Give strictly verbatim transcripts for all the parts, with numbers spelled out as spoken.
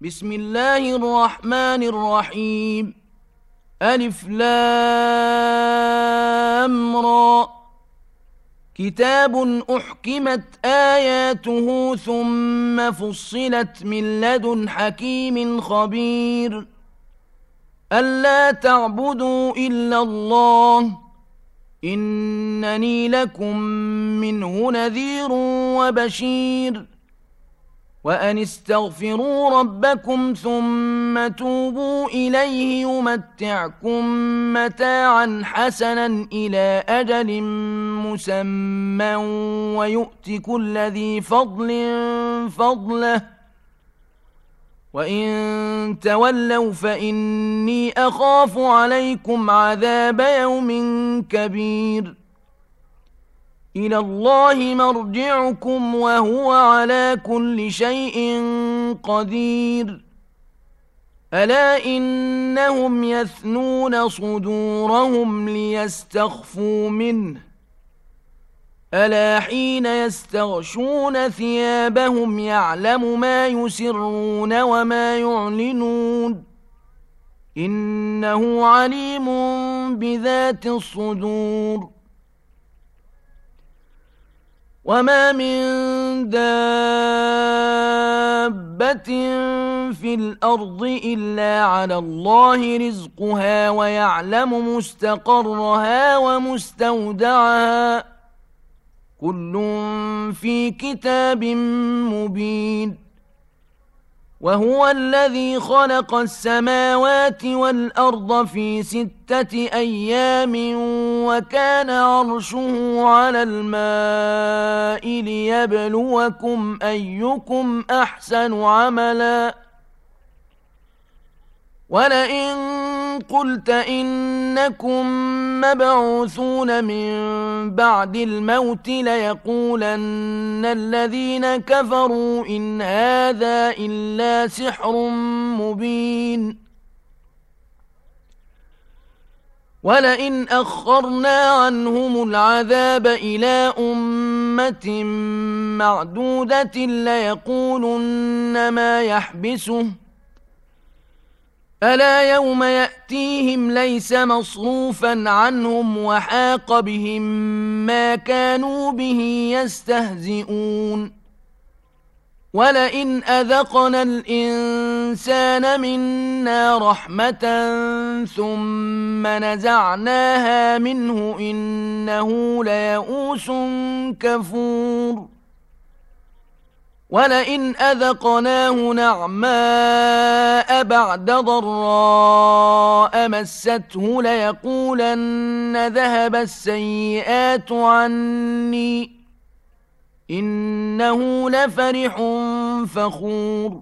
بسم الله الرحمن الرحيم. ألف لام را. كتاب أحكمت آياته ثم فصلت من لدن حكيم خبير. ألا تعبدوا إلا الله إنني لكم منه نذير وبشير. وأن استغفروا ربكم ثم توبوا إليه يمتعكم متاعا حسنا إلى أجل مسمى ويؤت كل ذي فضل فضله وإن تولوا فإني أخاف عليكم عذاب يوم كبير. إلى الله مرجعكم وهو على كل شيء قدير. ألا إنهم يثنون صدورهم ليستخفوا منه ألا حين يستغشون ثيابهم يعلم ما يسرون وما يعلنون إنه عليم بذات الصدور. وما من دابة في الأرض إلا على الله رزقها ويعلم مستقرها ومستودعها كل في كتاب مبين. وهو الذي خلق السماوات والأرض في ستة أيام وكان عرشه على الماء ليبلوكم أيكم أحسن عملا. ولئن قلت إنكم مبعوثون من بعد الموت ليقولن الذين كفروا إن هذا إلا سحر مبين. ولئن أخرنا عنهم العذاب إلى أمة معدودة ليقولن ما يحبسه ألا يوم يأتيهم ليس مصروفا عنهم وحاق بهم ما كانوا به يستهزئون. ولئن أذقنا الإنسان منا رحمة ثم نزعناها منه إنه ليئوس كفور. ولئن أذقناه نعماء بعد ضراء مسته ليقولن ذهب السيئات عني إنه لفرح فخور.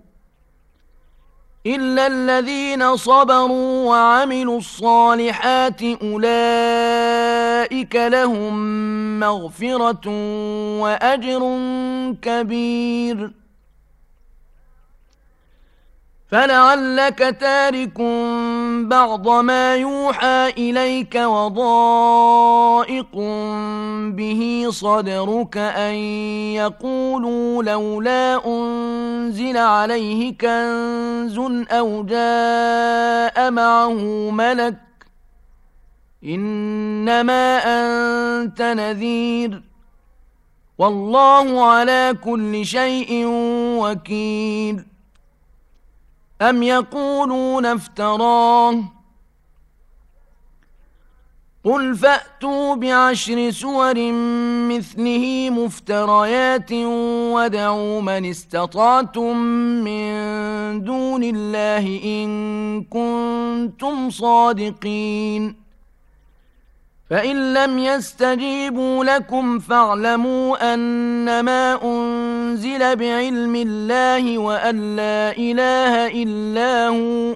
إلا الذين صبروا وعملوا الصالحات أولئك لهم مغفرة وأجر كبير. فلعلك تارك بعض ما يوحى إليك وضائق به صدرك أن يقولوا لولا أنزل عليه كنز أو جاء معه ملك إنما أنت نذير والله على كل شيء وكيل. أم يقولون افتراه قل فأتوا بعشر سور مثله مفتريات وادعوا من استطعتم من دون الله إن كنتم صادقين. فإن لم يستجيبوا لكم فاعلموا أنما أنزل بعلم الله وأن لا إله إلا هو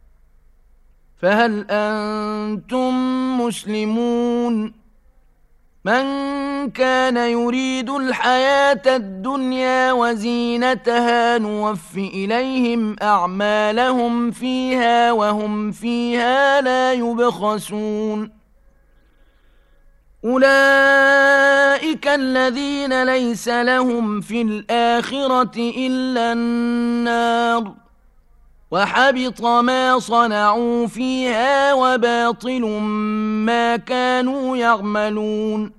فهل أنتم مسلمون. من كان يريد الحياة الدنيا وزينتها نوف إليهم أعمالهم فيها وهم فيها لا يبخسون. أولئك الذين ليس لهم في الآخرة إلا النار وحبط ما صنعوا فيها وباطل ما كانوا يعملون.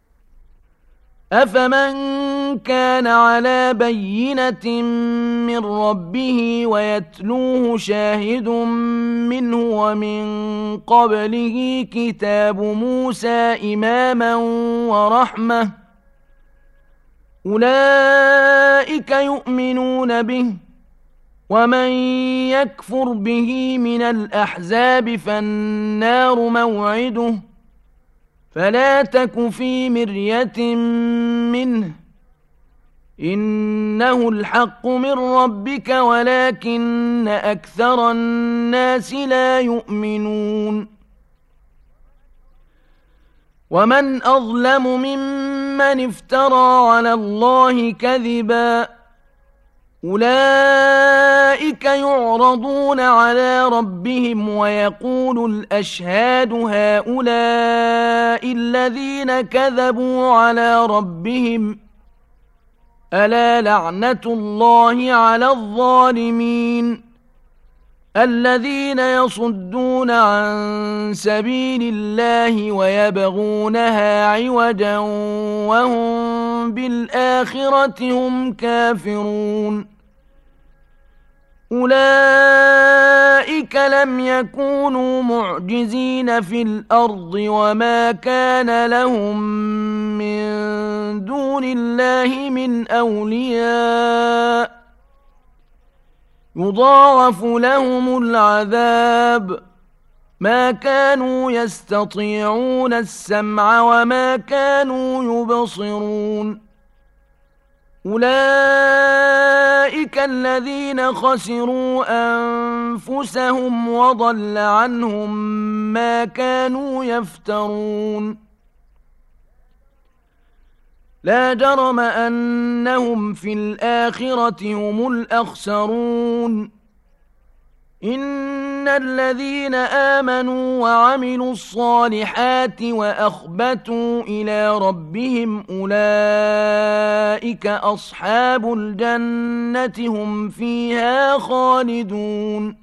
أفمن كان على بينة من ربه ويتلوه شاهد منه ومن قبله كتاب موسى إماما ورحمة أولئك يؤمنون به، ومن يكفر به من الأحزاب فالنار موعده، فلا تك في مرية منه، إنه الحق من ربك ولكن أكثر الناس لا يؤمنون. ومن أظلم ممن افترى على الله كذبا أولئك يعرضون على ربهم ويقول الأشهاد هؤلاء الذين كذبوا على ربهم ألا لعنة الله على الظالمين الذين يصدون عن سبيل الله ويبغونها عوجا وهم بالآخرة هم كافرون. أولئك لم يكونوا معجزين في الأرض وما كان لهم من دون الله من أولياء يضاعف لهم العذاب ما كانوا يستطيعون السمع وما كانوا يبصرون. أولئك الذين خسروا أنفسهم وضل عنهم ما كانوا يفترون. لا جرم أنهم في الآخرة هم الأخسرون. إن الذين آمنوا وعملوا الصالحات وأخبتوا إلى ربهم أولئك أصحاب الجنة هم فيها خالدون.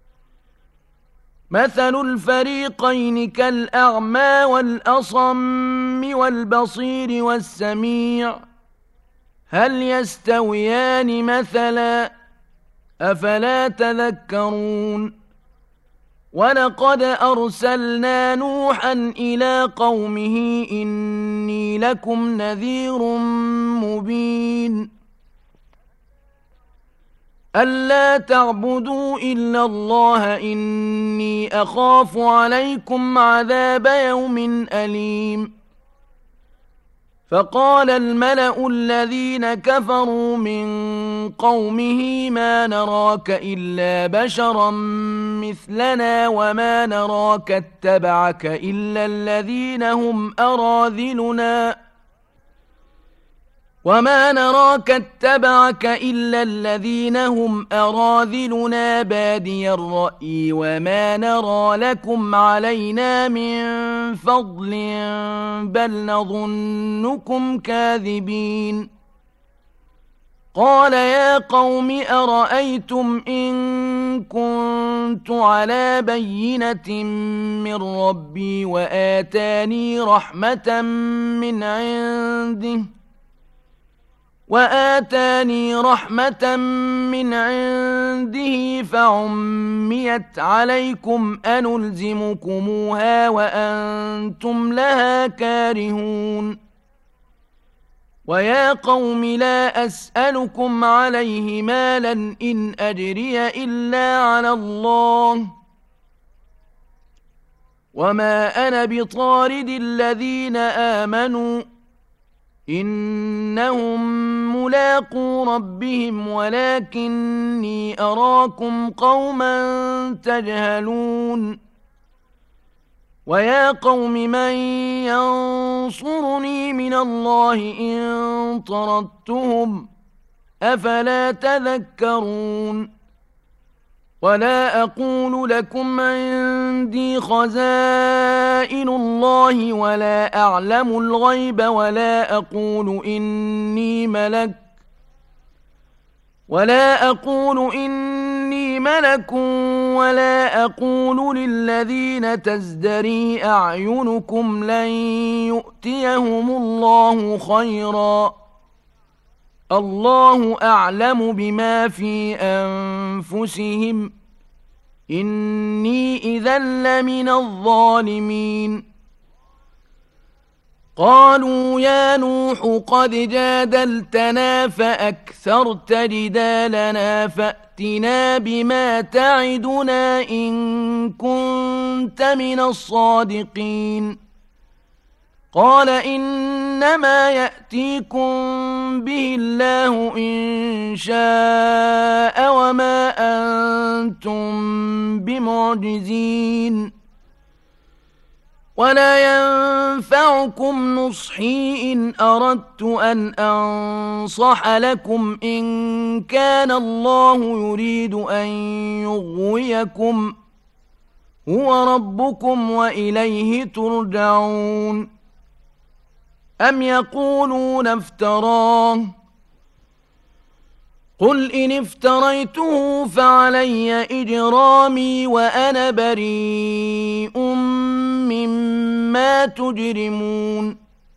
مثل الفريقين كالأعمى والأصم والبصير والسميع هل يستويان مثلا أفلا تذكرون. ولقد أرسلنا نوحا إلى قومه إني لكم نذير مبين ألا تعبدوا إلا الله إني أخاف عليكم عذاب يوم أليم. فقال الملأ الذين كفروا من قومه ما نراك إلا بشرا مثلنا وما نراك اتبعك إلا الذين هم أراذلنا وما نراك اتبعك إلا الذين هم أراذلنا بادي الرأي وما نرى لكم علينا من فضل بل نظنكم كاذبين. قال يا قوم أرأيتم إن كنت على بينة من ربي وآتاني رحمة من عنده وآتاني رحمة من عنده فعميت عليكم أنلزمكموها وأنتم لها كارهون. ويا قوم لا أسألكم عليه مالا إن أجري إلا على الله وما أنا بطارد الذين آمنوا إنهم ملاقو ربهم ولكني أراكم قوما تجهلون. ويا قوم من ينصرني من الله إن طردتهم أفلا تذكرون. ولا أقول لكم عندي خزائن الله ولا أعلم الغيب ولا أقول إني ملك ولا أقول إني ملك لكم ولا أقول للذين تزدري أعينكم لن يؤتيهم الله خيرا الله أعلم بما في أنفسهم إني إذا لمن الظالمين. قالوا يا نوح قد جادلتنا فأكثرت جدالنا فأتنا بما تعدنا إن كنت من الصادقين. قال إنما يأتيكم به الله إن شاء وما أنتم بمعجزين ولا ينفعكم نصحي إن أردت أن أنصح لكم إن كان الله يريد أن يغويكم هو ربكم وإليه ترجعون. أم يقولون افتراه قل إن افتريته فعلي إجرامي وأنا بريء مما تجرمون.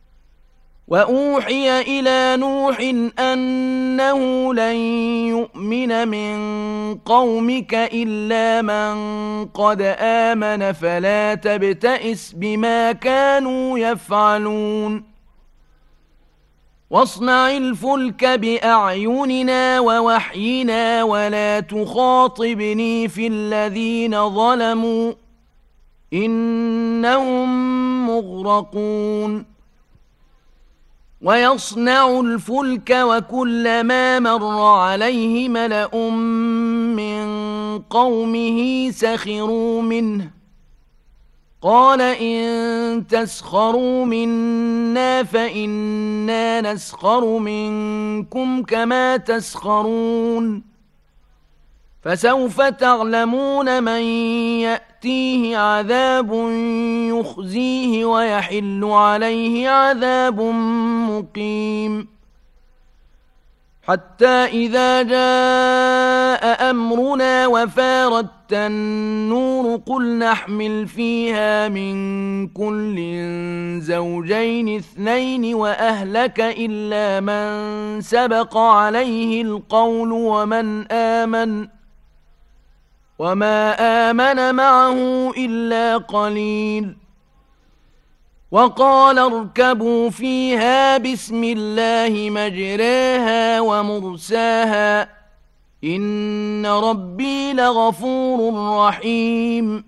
وأوحي إلى نوح أنه لن يؤمن من قومك إلا من قد آمن فلا تبتئس بما كانوا يفعلون. واصنع الفلك بأعيننا ووحينا ولا تخاطبني في الذين ظلموا إنهم مغرقون. ويصنع الفلك وكلما مر عليه ملأ من قومه سخروا منه قال إن تسخروا منا فإنا نسخر منكم كما تسخرون. فسوف تعلمون من يأتيه عذاب يخزيه ويحل عليه عذاب مقيم. حتى إذا جاء أمرنا وفارت النور قل نحمل فيها من كل زوجين اثنين وأهلك إلا من سبق عليه القول ومن آمن وما آمن معه إلا قليل. وقال اركبوا فيها بسم الله مجراها ومرساها إن ربي لغفور رحيم.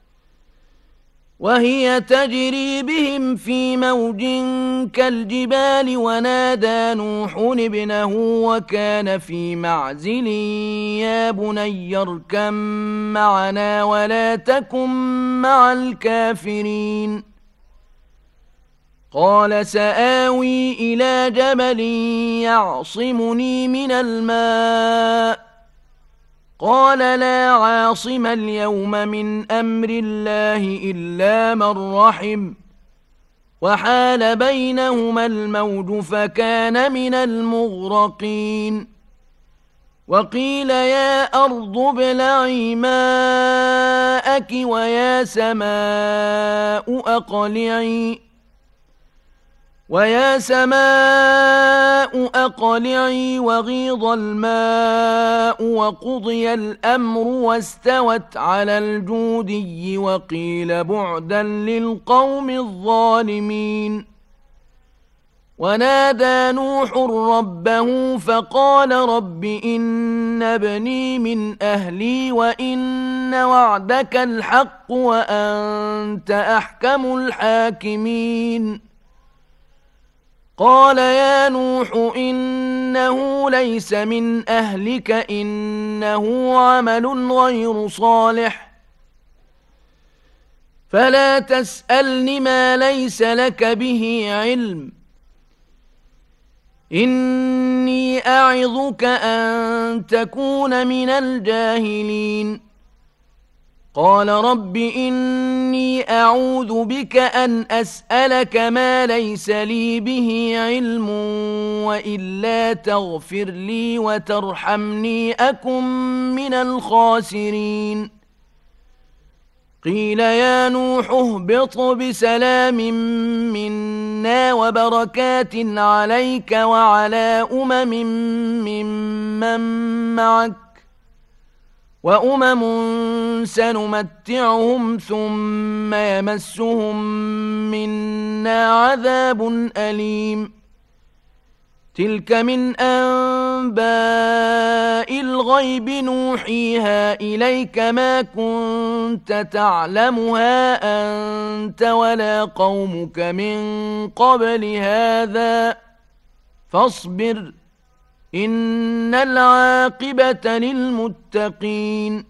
وهي تجري بهم في موج كالجبال ونادى نوح ابنه وكان في معزل يا بني اركب معنا ولا تكن مع الكافرين. قال سآوي إلى جبل يعصمني من الماء قال لا عاصم اليوم من أمر الله إلا من رحم وحال بينهما الموج فكان من المغرقين. وقيل يا أرض ابلعي ماءك ويا سماء أقلعي ويا سماء أقلعي وغيض الماء وقضي الأمر واستوت على الجودي وقيل بعدا للقوم الظالمين. ونادى نوح ربه فقال رب إن ابني من أهلي وإن وعدك الحق وأنت أحكم الحاكمين. قال يا نوح إنه ليس من أهلك إنه عمل غير صالح فلا تسألني ما ليس لك به علم إني أعظك أن تكون من الجاهلين. قال رب إني أعوذ بك أن أسألك ما ليس لي به علم وإلا تغفر لي وترحمني أكن من الخاسرين قيل يا نوح اهبط بسلام منا وبركات عليك وعلى أمم ممن معك وأمم سنمتعهم ثم يمسهم منا عذاب أليم تلك من أنباء الغيب نوحيها إليك ما كنت تعلمها أنت ولا قومك من قبل هذا فاصبر إن العاقبة للمتقين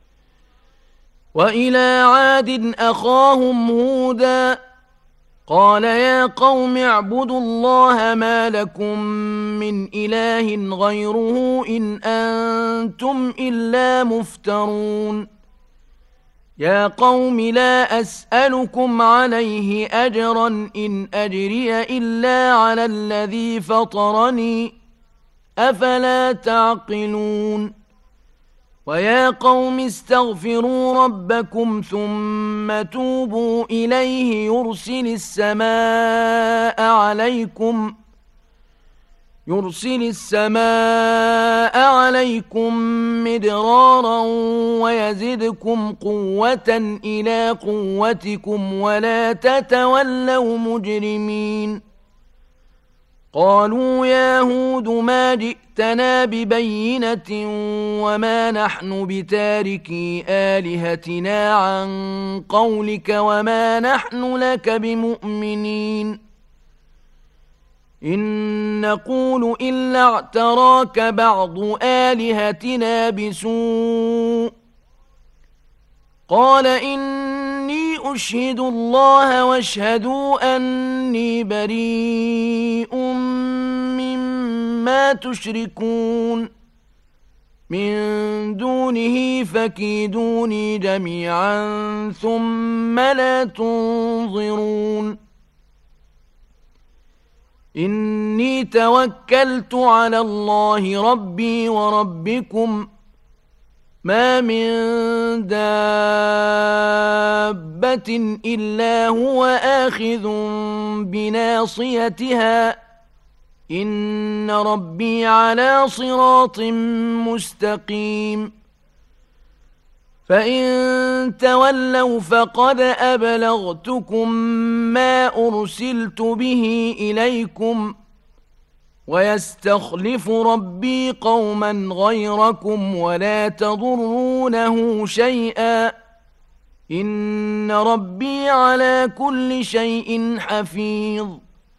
وإلى عاد أخاهم هودا قال يا قوم اعبدوا الله ما لكم من إله غيره إن أنتم إلا مفترون يا قوم لا أسألكم عليه أجرا إن أجري إلا على الذي فطرني أفلا تعقلون ويا قوم استغفروا ربكم ثم توبوا إليه يرسل السماء عليكم يرسل السماء عليكم مدرارا ويزدكم قوة إلى قوتكم ولا تتولوا مجرمين قالوا يا هود ما جئتنا ببينة وما نحن بتاركي آلهتنا عن قولك وما نحن لك بمؤمنين إن نقول إلا اعتراك بعض آلهتنا بسوء قال إني أشهد الله واشهدوا أني بريء مما تشركون من دونه فكيدوني جميعا ثم لا تنظرون إني توكلت على الله ربي وربكم ما من دابة إلا هو آخذ بناصيتها إن ربي على صراط مستقيم فإن تولوا فقد أبلغتكم ما أرسلت به إليكم ويستخلف ربي قوما غيركم ولا تضرونه شيئا إن ربي على كل شيء حفيظ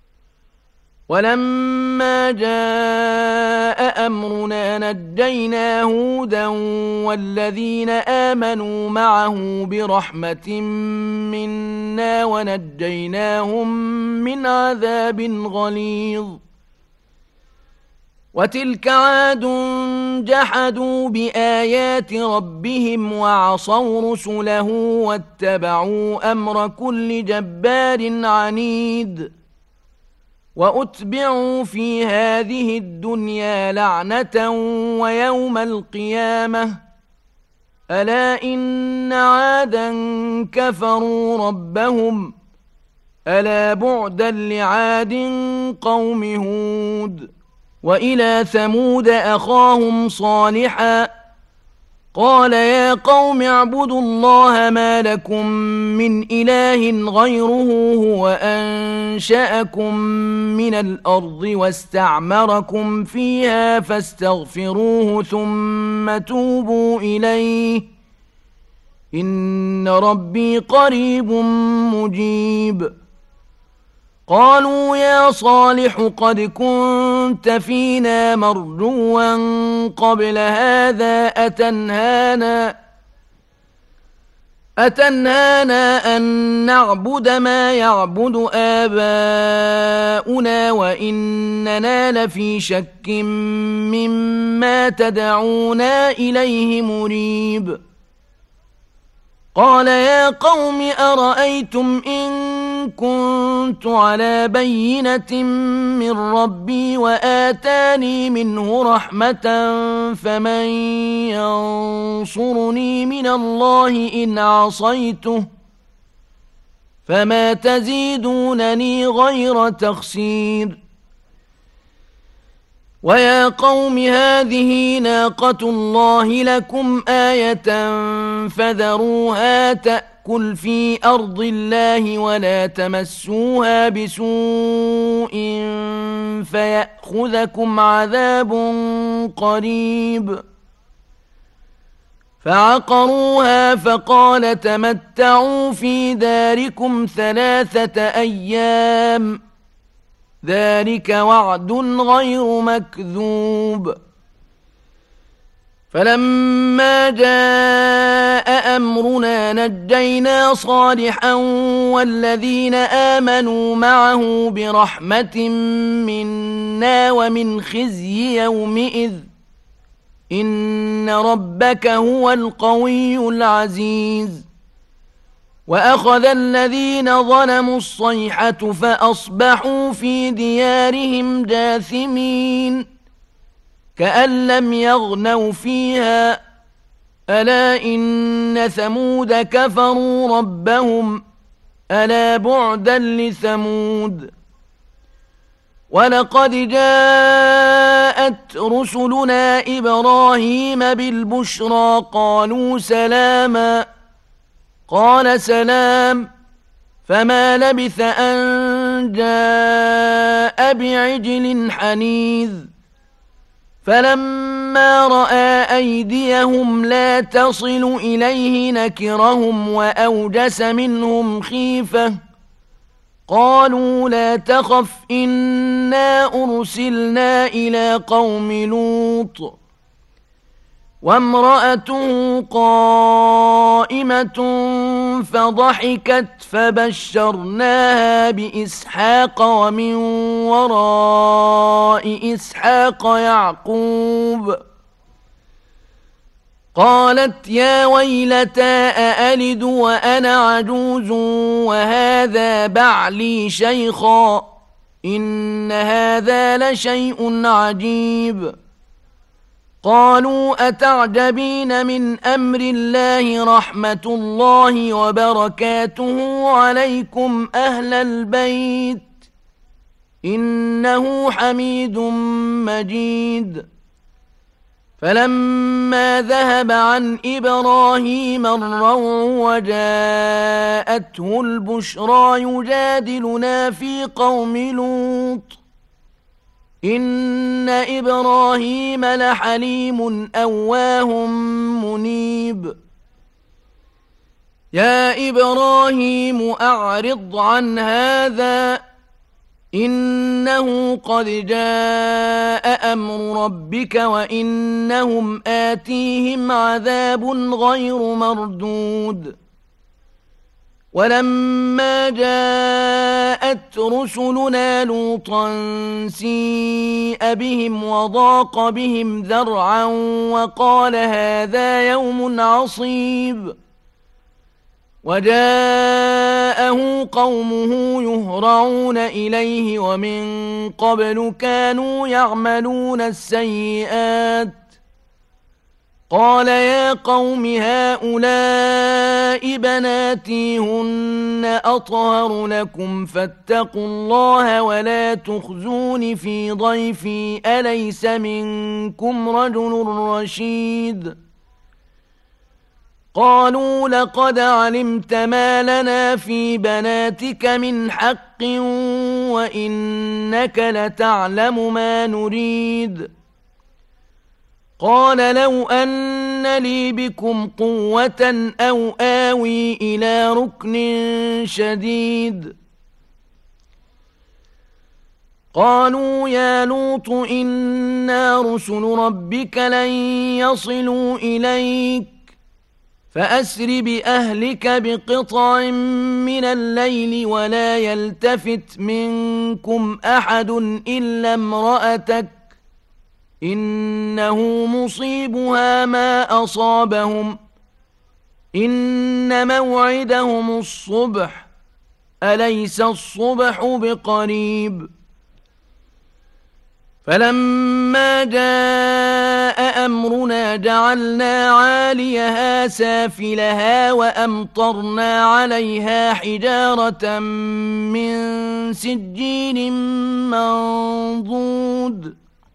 ولما جاء أمرنا نجينا هودا والذين آمنوا معه برحمة منا ونجيناهم من عذاب غليظ وتلك عاد جحدوا بآيات ربهم وعصوا رسله واتبعوا أمر كل جبار عنيد وأتبعوا في هذه الدنيا لعنة ويوم القيامة ألا إن عادا كفروا ربهم ألا بعدا لعاد قوم هود وإلى ثمود أخاهم صالحا قال يا قوم اعبدوا الله ما لكم من إله غيره هو أنشأكم من الأرض واستعمركم فيها فاستغفروه ثم توبوا إليه إن ربي قريب مجيب قالوا يا صالح قد كنت فينا مرجوا قبل هذا أتنهانا أتنهانا أن نعبد ما يعبد آباؤنا وإننا لفي شك مما تدعونا إليه مريب قال يا قوم أرأيتم إن كنت على بينة من ربي وآتاني منه رحمة فمن ينصرني من الله إن عصيته فما تزيدونني غير تخسير ويا قوم هذه ناقة الله لكم آية فذروها تأكل في أرض الله ولا تمسوها بسوء فيأخذكم عذاب قريب فعقروها فقال تمتعوا في داركم ثلاثة أيام ذلك وعد غير مكذوب فلما جاء أمرنا نجينا صالحا والذين آمنوا معه برحمة منا ومن خزي يومئذ إن ربك هو القوي العزيز وأخذ الذين ظلموا الصيحة فأصبحوا في ديارهم جاثمين كأن لم يغنوا فيها ألا إن ثمود كفروا ربهم ألا بعدا لثمود ولقد جاءت رسلنا إبراهيم بالبشرى قالوا سلاما قال سلام فما لبث أن جاء بعجل حنيذ فلما رأى أيديهم لا تصل إليه نكرهم وأوجس منهم خيفة قالوا لا تخف إنا أرسلنا إلى قوم لوط وامرأته قائمة فضحكت فبشرناها بإسحاق ومن وراء إسحاق يعقوب قالت يا ويلتى أألد وأنا عجوز وهذا بعلي شيخا إن هذا لشيء عجيب قالوا أتعجبين من أمر الله رحمة الله وبركاته عليكم أهل البيت إنه حميد مجيد فلما ذهب عن إبراهيم الروع وجاءته البشرى يجادلنا في قوم لوط إن إبراهيم لحليم أواه منيب يا إبراهيم أعرض عن هذا إنه قد جاء أمر ربك وإنهم آتيهم عذاب غير مردود ولما جاءت رسلنا لوطا سيء بهم وضاق بهم ذرعا وقال هذا يوم عصيب وجاءه قومه يهرعون إليه ومن قبل كانوا يعملون السيئات قال يا قوم هؤلاء بناتي هن أطهر لكم فاتقوا الله ولا تخزون في ضيفي أليس منكم رجل رشيد قالوا لقد علمت ما لنا في بناتك من حق وإنك لتعلم ما نريد قال لو أن لي بكم قوة أو آوي إلى ركن شديد قالوا يا لوط إنا رسل ربك لن يصلوا إليك فأسر بأهلك بقطع من الليل ولا يلتفت منكم أحد إلا امرأتك إنه مصيبها ما أصابهم إن موعدهم الصبح أليس الصبح بقريب فلما جاء أمرنا جعلنا عاليها سافلها وأمطرنا عليها حجارة من سجيل منضود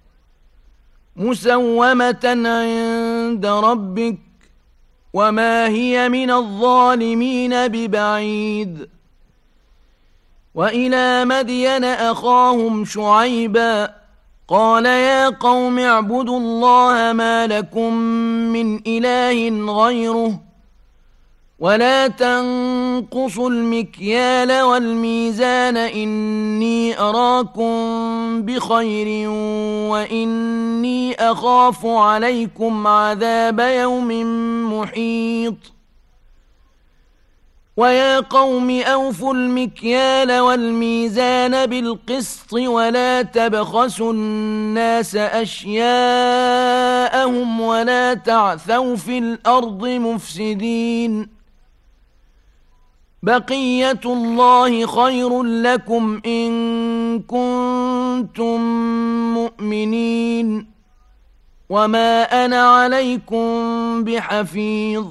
مسومة عند ربك وما هي من الظالمين ببعيد وإلى مدين أخاهم شعيبا قال يا قوم اعبدوا الله ما لكم من إله غيره ولا تنقصوا المكيال والميزان إني أراكم بخير وإني أخاف عليكم عذاب يوم محيط ويا قوم أوفوا المكيال والميزان بالقسط ولا تبخسوا الناس أشياءهم ولا تعثوا في الأرض مفسدين بقية الله خير لكم إن كنتم مؤمنين وما أنا عليكم بحفيظ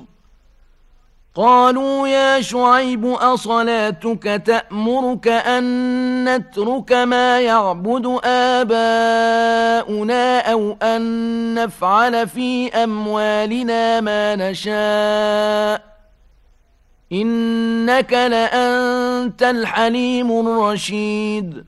قالوا يا شعيب أصلاتك تأمرك أن نترك ما يعبد آباؤنا أو أن نفعل في أموالنا ما نشاء إنك لأنت الحليم الرشيد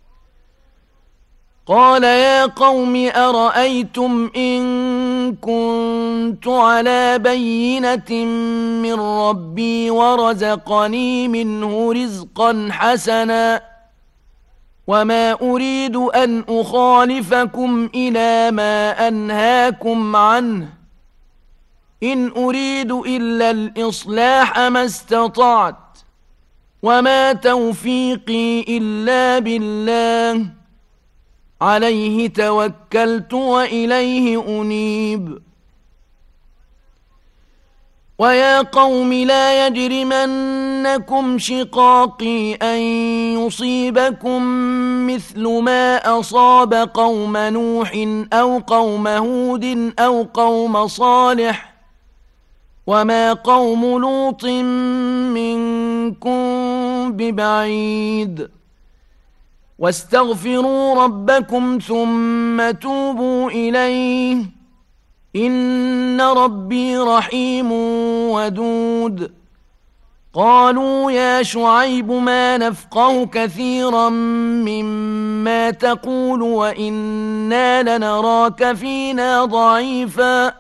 قال يا قوم أرأيتم إن كنت على بينة من ربي ورزقني منه رزقا حسنا وما أريد أن أخالفكم إلى ما أنهاكم عنه إن أريد إلا الإصلاح ما استطعت وما توفيقي إلا بالله عليه توكلت وإليه أنيب ويا قوم لا يجرمنكم شقاقي أن يصيبكم مثل ما أصاب قوم نوح أو قوم هود أو قوم صالح وما قوم لوط منكم ببعيد واستغفروا ربكم ثم توبوا إليه إن ربي رحيم ودود قالوا يا شعيب ما نفقه كثيرا مما تقول وإنا لنراك فينا ضعيفا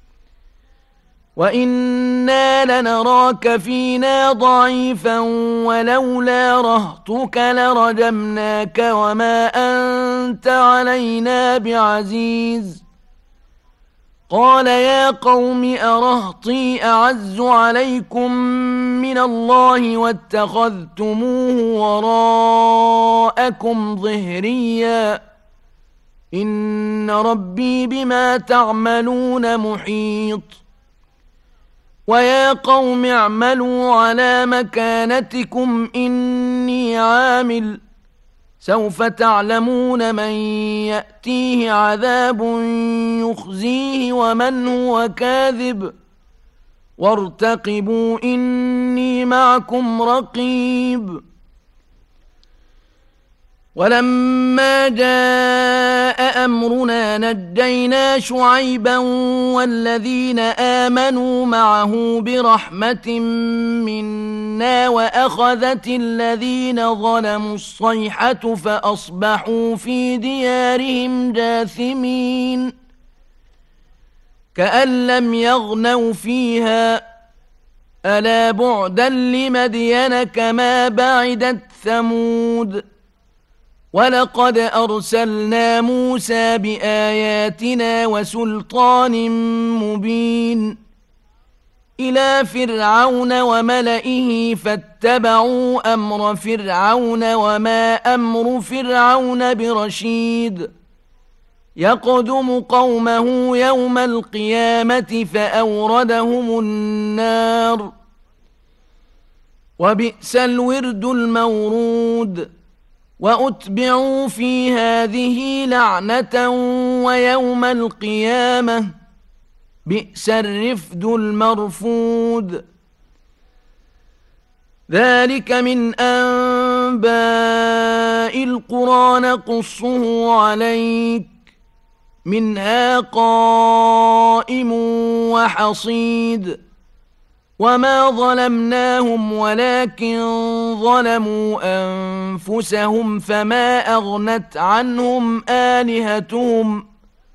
وإنا لنراك فينا ضعيفا ولولا رهطك لرجمناك وما أنت علينا بعزيز قال يا قوم أرهطي أعز عليكم من الله واتخذتموه وراءكم ظهريا إن ربي بما تعملون محيط ويا قوم اعملوا على مكانتكم إني عامل سوف تعلمون من يأتيه عذاب يخزيه ومن هو كاذب وارتقبوا إني معكم رقيب ولما جاء أمرنا نجينا شعيبا والذين آمنوا معه برحمة منا وأخذت الذين ظلموا الصيحة فأصبحوا في ديارهم جاثمين كأن لم يغنوا فيها ألا بعدا لمدين كما بعدت ثمود ولقد أرسلنا موسى بآياتنا وسلطان مبين إلى فرعون وملئه فاتبعوا أمر فرعون وما أمر فرعون برشيد يقدم قومه يوم القيامة فأوردهم النار وبئس الورد المورود وأتبعوا في هذه لعنة ويوم القيامة بئس الرفد المرفود ذلك من أنباء القرى نقصه عليك منها قائم وحصيد وما ظلمناهم ولكن ظلموا أنفسهم فما أغنت عنهم آلهتهم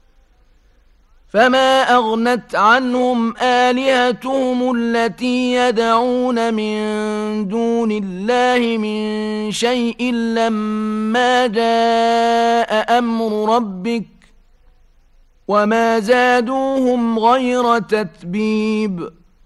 فما أغنت عنهم آلهتهم التي يدعون من دون الله من شيء لما جاء أمر ربك وما زادوهم غير تتبيب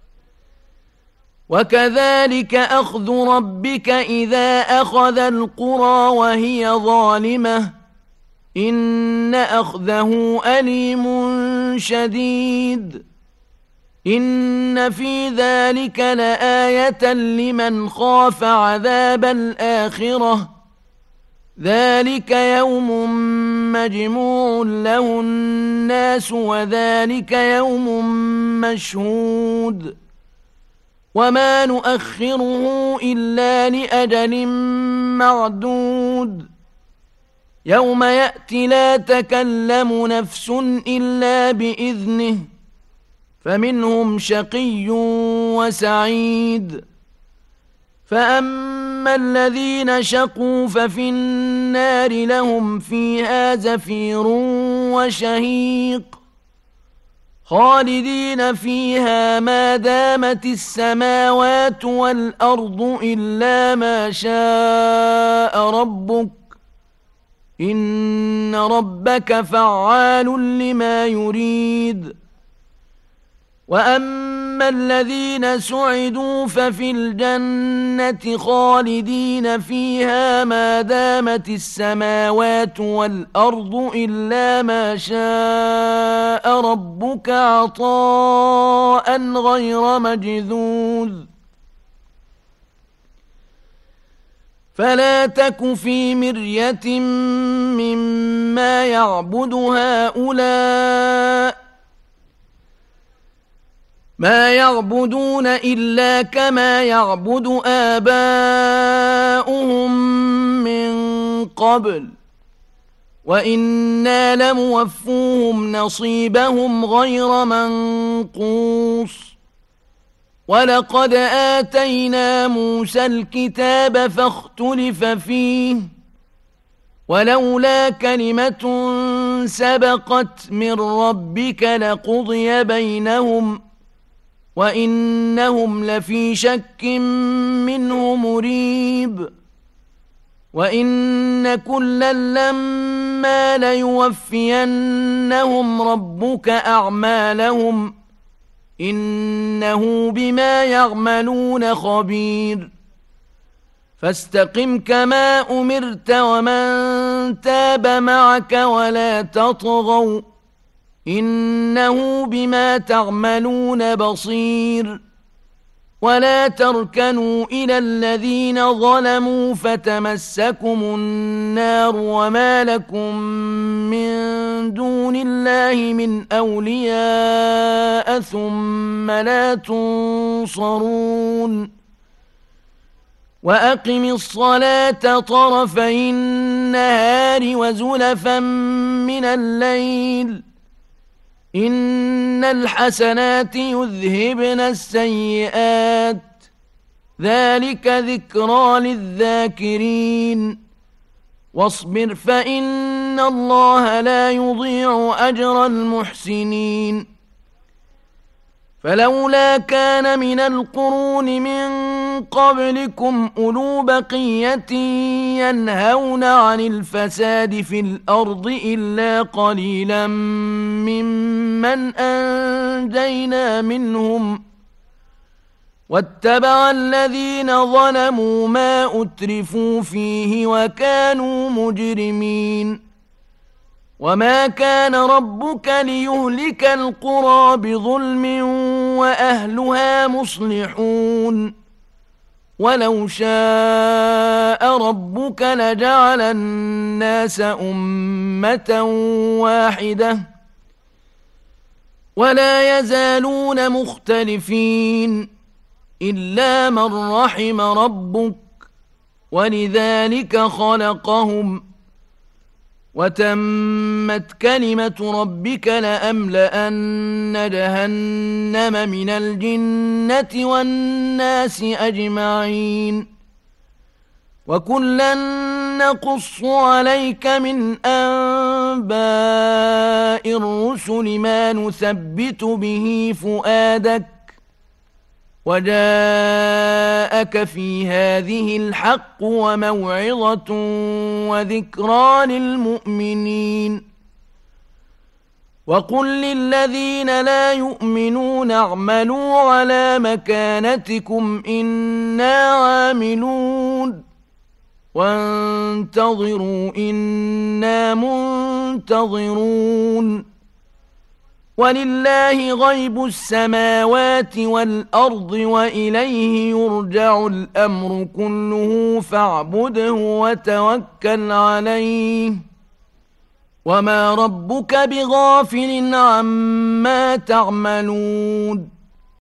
وكذلك أخذ ربك إذا أخذ القرى وهي ظالمة إن أخذه أليم شديد إن في ذلك لآية لمن خاف عذاب الآخرة ذلك يوم مجموع له الناس وذلك يوم مشهود وما نؤخره إلا لأجل معدود يوم يأتي لا تكلم نفس إلا بإذنه فمنهم شقي وسعيد فأما الذين شقوا ففي النار لهم فيها زفير وشهيق خالدين فيها ما دامت السماوات والأرض إلا ما شاء ربك إن ربك فعال لما يريد وأما الذين سعدوا ففي الجنة خالدين فيها ما دامت السماوات والأرض إلا ما شاء ربك عطاء غير مجذوذ فلا تك في مرية مما يعبد هؤلاء ما يعبدون إلا كما يعبد آباؤهم من قبل وإنا لموفوهم نصيبهم غير منقوص ولقد آتينا موسى الكتاب فاختلف فيه ولولا كلمة سبقت من ربك لقضي بينهم وإنهم لفي شك منه مريب وإن كلا لما ليوفينهم ربك أعمالهم إنه بما يعملون خبير فاستقم كما أمرت ومن تاب معك ولا تطغوا إنه بما تعملون بصير ولا تركنوا إلى الذين ظلموا فتمسكم النار وما لكم من دون الله من أولياء ثم لا تنصرون وأقم الصلاة طرفي النهار وزلفا من الليل إن الحسنات يذهبن السيئات ذلك ذكرى للذاكرين واصبر فإن الله لا يضيع أجر المحسنين فلولا كان من القرون من قبلكم أولو بقية ينهون عن الفساد في الأرض إلا قليلا ممن أنجينا منهم واتبع الذين ظلموا ما أترفوا فيه وكانوا مجرمين وما كان ربك ليهلك القرى بظلم وأهلها مصلحون ولو شاء ربك لجعل الناس أمة واحدة ولا يزالون مختلفين إلا من رحم ربك ولذلك خلقهم وتمت كلمة ربك لأملأن جهنم من الجنة والناس أجمعين وكلا نقص عليك من أنباء الرسل ما نثبت به فؤادك وجاءك في هذه الحق وموعظة وذكرى للمؤمنين وقل للذين لا يؤمنون اعملوا على مكانتكم إنا عاملون وانتظروا إنا منتظرون ولله غيب السماوات والأرض وإليه يرجع الأمر كله فاعبده وتوكل عليه وما ربك بغافل عما تعملون